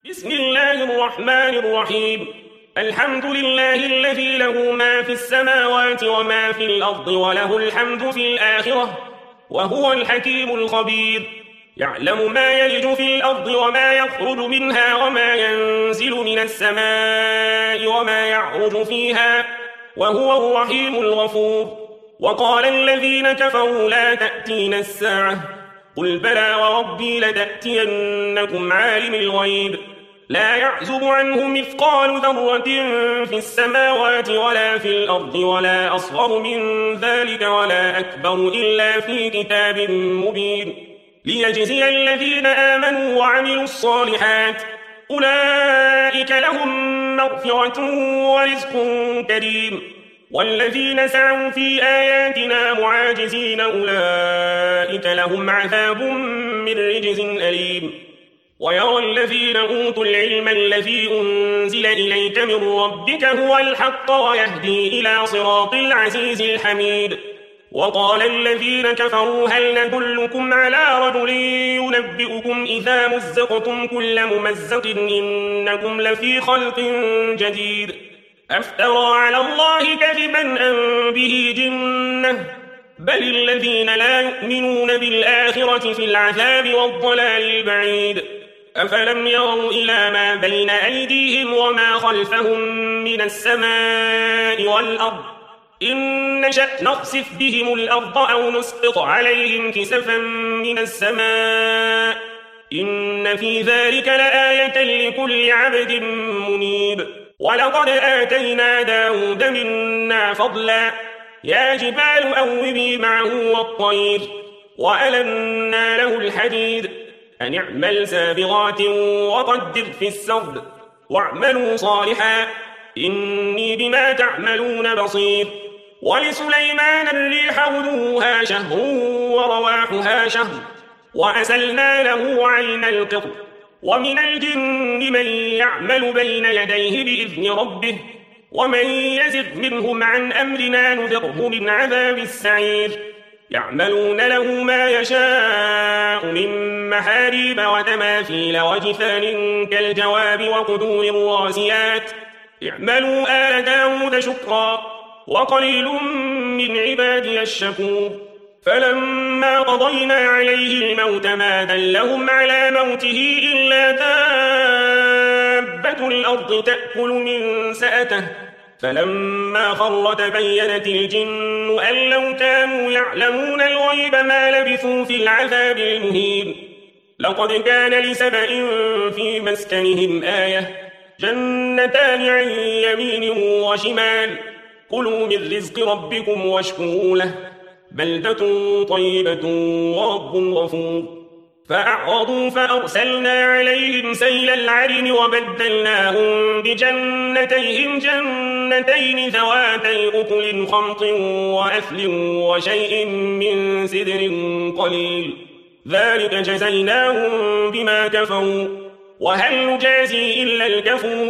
بسم الله الرحمن الرحيم. الحمد لله الذي له ما في السماوات وما في الأرض وله الحمد في الآخرة وهو الحكيم الخبير. يعلم ما يلج في الأرض وما يخرج منها وما ينزل من السماء وما يعرج فيها وهو الرحيم الغفور. وقال الذين كفروا لا تأتينا الساعة قل بلى وربي لتأتينكم عالم الغيب لا يعزب عنه مثقال ذرة في السماوات ولا في الأرض ولا أصغر من ذلك ولا أكبر إلا في كتاب مبين ليجزي الذين آمنوا وعملوا الصالحات أولئك لهم مغفرة ورزق كريم. والذين سعوا في آياتنا معاجزين أولئك لهم عذاب من رجز أليم. ويرى الذين أوتوا العلم الذي أنزل إليك من ربك هو الحق ويهدي إلى صراط العزيز الحميد. وقال الذين كفروا هل ندلكم على رجل ينبئكم إذا مزقتم كل ممزق إنكم لفي خلق جديد أفترى على الله كذبا أم به جنة بل الذين لا يؤمنون بالآخرة في العذاب والضلال البعيد. أفلم يروا إلى ما بين أيديهم وما خلفهم من السماء والأرض إن نشأ نخسف بهم الأرض أو نسقط عليهم كسفا من السماء إن في ذلك لآية لكل عبد منيب. ولقد آتينا داود منا فضلا يا جبال أوبي معه والطير وألنا له الحديد أن اعمل سابغات وقدر في السرد واعملوا صالحا إني بما تعملون بصير. ولسليمان الريح غدوها شهر ورواحها شهر وأسلنا له عين القطر ومن الجن من يعمل بين يديه بإذن ربه ومن يزغ منهم عن أمرنا نذقه من عذاب السعير. يعملون له ما يشاء من محاريب وتماثيل وجفان كالجواب وقدور الراسيات اعملوا آل داود شكرا وقليل من عبادي الشكور. فلما قضينا عليه الموت ما دلهم على موته إلا دابة الأرض تأكل من سأته فلما خر تبينت الجن أن لو كانوا يعلمون الغيب ما لبثوا في العذاب المهين. لقد كان لسبأ في مسكنهم آية جنتان عن يمين وشمال كلوا من رزق ربكم واشكروا له بلدة طيبة ورب غفور. فأعرضوا فأرسلنا عليهم سيل العرم وبدلناهم بجنتيهم جنتين ذواتي أكل خمط وأثل وشيء من سدر قليل ذلك جزيناهم بما كفروا وهل نجازي إلا الكفور.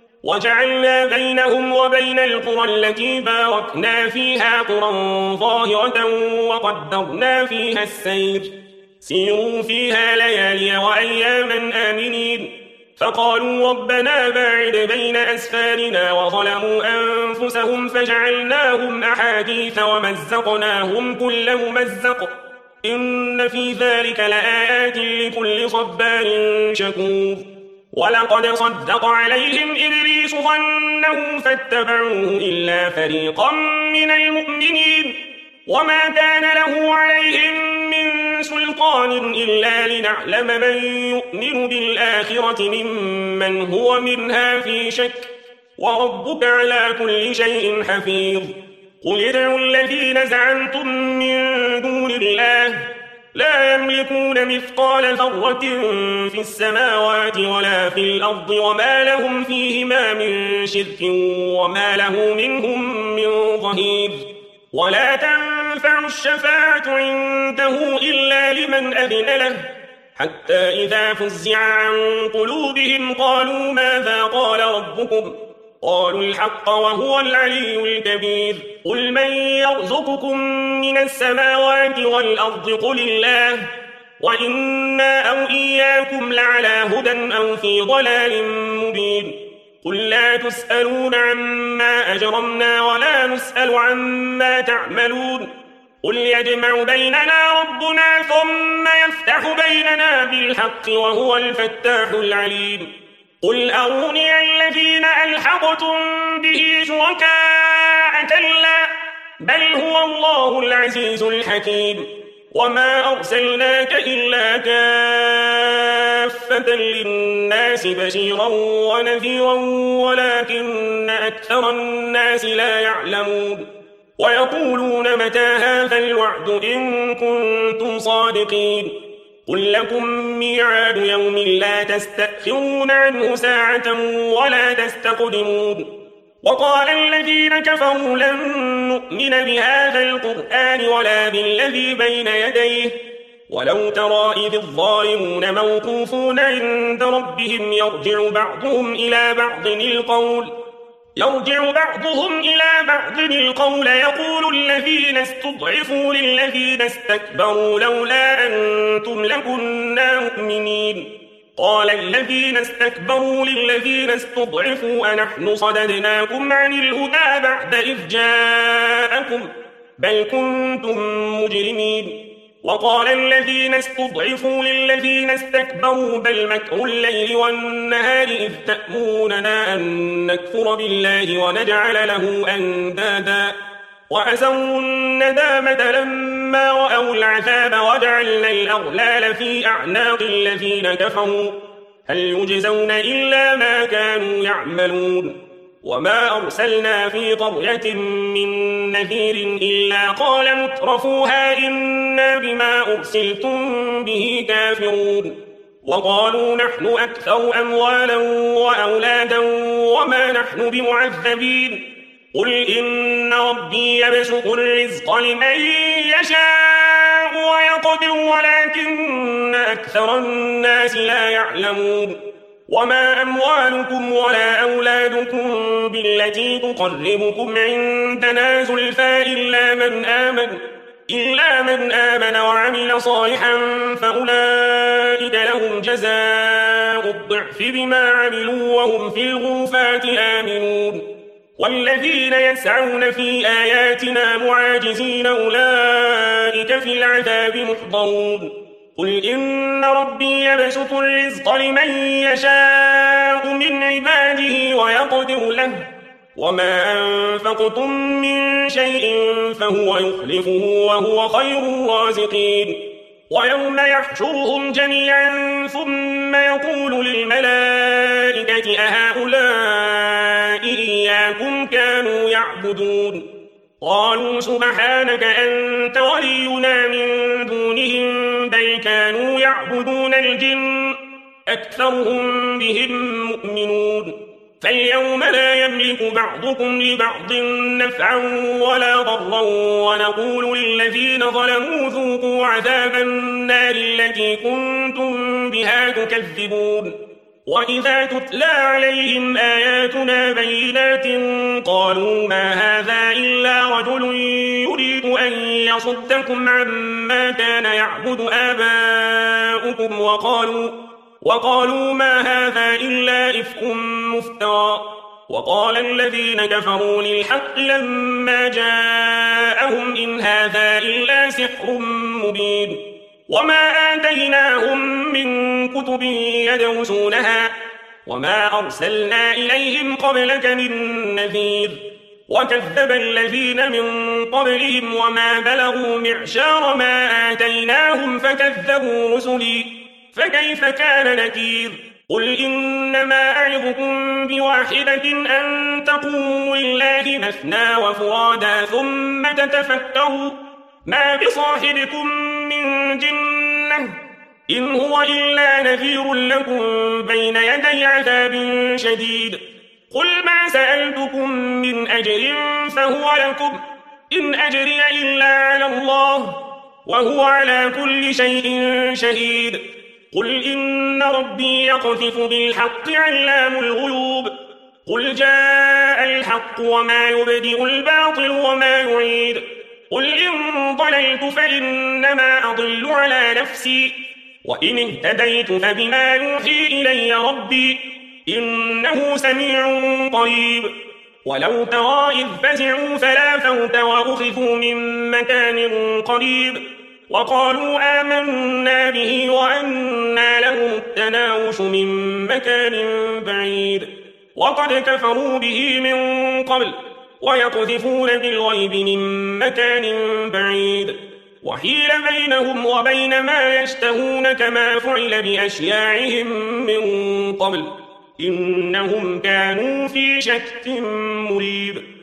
وجعلنا بينهم وبين القرى التي باركنا فيها قرى ظاهرة وقدرنا فيها السير سيروا فيها ليالي وأياما آمنين. فقالوا ربنا باعد بين أسفارنا وظلموا أنفسهم فجعلناهم أحاديث ومزقناهم كل ممزق إن في ذلك لآيات لكل صبار شكور. ولقد صدق عليهم إبليس ظنه فاتبعوه إلا فريقا من المؤمنين وما كان له عليهم من سلطان إلا لنعلم من يؤمن بالآخرة ممن هو منها في شك وربك على كل شيء حفيظ. قل ادعوا الذين زعمتم من دون الله لا يملكون مثقال ذرة في السماوات ولا في الأرض وما لهم فيهما من شرك وما له منهم من ظهير. ولا تنفع الشفاعة عنده إلا لمن أذن له حتى إذا فزع عن قلوبهم قالوا ماذا قال ربكم قالوا الحق وهو العلي الكبير. قل من يرزقكم من السماوات والأرض قل الله وإنا أو إياكم لعلى هدى أو في ضلال مبين قل لا تسألون عما أجرمنا ولا نسأل عما تعملون قل يجمع بيننا ربنا ثم يفتح بيننا بالحق وهو الفتاح العليم قل أروني الذين ألحقتم به شركاء كلا بل هو الله العزيز الحكيم وما أرسلناك إلا كافة للناس بشيرا ونذيرا ولكن أكثر الناس لا يعلمون ويقولون متى هذا الوعد إن كنتم صادقين قل لكم ميعاد يوم لا تستأخرون عنه ساعة ولا تستقدمون وقال الذين كفروا لن نؤمن بهذا القرآن ولا بالذي بين يديه ولو ترى إذ الظالمون موقوفون عند ربهم يرجع بعضهم إلى بعض القول يقول الذين استضعفوا للذين استكبروا لولا أنتم لكنا مؤمنين قال الذين استكبروا للذين استضعفوا أنحن صددناكم عن الهدى بعد إذ جاءكم بل كنتم مجرمين وقال الذين استضعفوا للذين استكبروا بل مكر الليل والنهار إذ تأموننا أن نكفر بالله ونجعل له أندادا وأسروا الندامة لما رأوا العذاب وجعلنا الأغلال في أعناق الذين كفروا هل يجزون إلا ما كانوا يعملون وما أرسلنا في قرية من نذير إلا قال مترفوها إنا بما أرسلتم به كافرون وقالوا نحن أكثر أموالا وأولادا وما نحن بمعذبين قل إن ربي يبسط الرزق لمن يشاء ويقدر ولكن أكثر الناس لا يعلمون وما أموالكم ولا أولادكم بالتي تقربكم عندنا زلفى إلا من آمن وعمل صالحا فأولئك لهم جزاء الضعف بما عملوا وهم في الغرفات آمنون والذين يسعون في آياتنا معاجزين أولئك في العذاب محضرون قل إن ربي يبسط الرزق لمن يشاء من عباده ويقدر له وما أنفقتم من شيء فهو يخلفه وهو خير الرازقين ويوم يحشرهم جميعا ثم يقول للملائكة أهؤلاء إياكم كانوا يعبدون قالوا سبحانك أنت ولينا من دونهم بل كانوا يعبدون الجن أكثرهم بهم مؤمنون فاليوم لا يملك بعضكم لبعض نفعا ولا ضرا ونقول للذين ظلموا ذوقوا عذاب النار التي كنتم بها تكذبون وإذا تتلى عليهم آياتنا بينات قالوا ما هذا إلا رجل يريد أن يصدكم عما كان يعبد آباؤكم وقالوا ما هذا إلا إفك مفترى وقال الذين كفروا للحق لما جاءهم إن هذا إلا سحر مبين وما آتيناهم من كتب يدرسونها وما أرسلنا إليهم قبلك من نذير وكذب الذين من قبلهم وما بلغوا معشار ما آتيناهم فكذبوا رسلي فكيف كان نكير قل إنما أعظكم بواحدة أن تقوموا لله مثنى وفرادا ثم تتفكروا ما بصاحبكم من جنة إن هو إلا نذير لكم بين يدي عذاب شديد قل ما سألتكم من أجر فهو لكم إن أجري إلا على الله وهو على كل شيء شهيد قل إن ربي يقذف بالحق علام الغيوب قل جاء الحق وما يبدئ الباطل وما يعيد قل إن ضللت فإنما أضل على نفسي وإن اهتديت فبما يوحي إلي ربي إنه سميع قريب ولو ترى إذ فزعوا فلا فوت وأخذوا من مكان قريب وقالوا آمنا به وأنى لهم التناوش من مكان بعيد وقد كفروا به من قبل ويقذفون بالغيب من مكان بعيد وحيل بينهم وبين ما يشتهون كما فعل بأشياعهم من قبل إنهم كانوا في شك مريب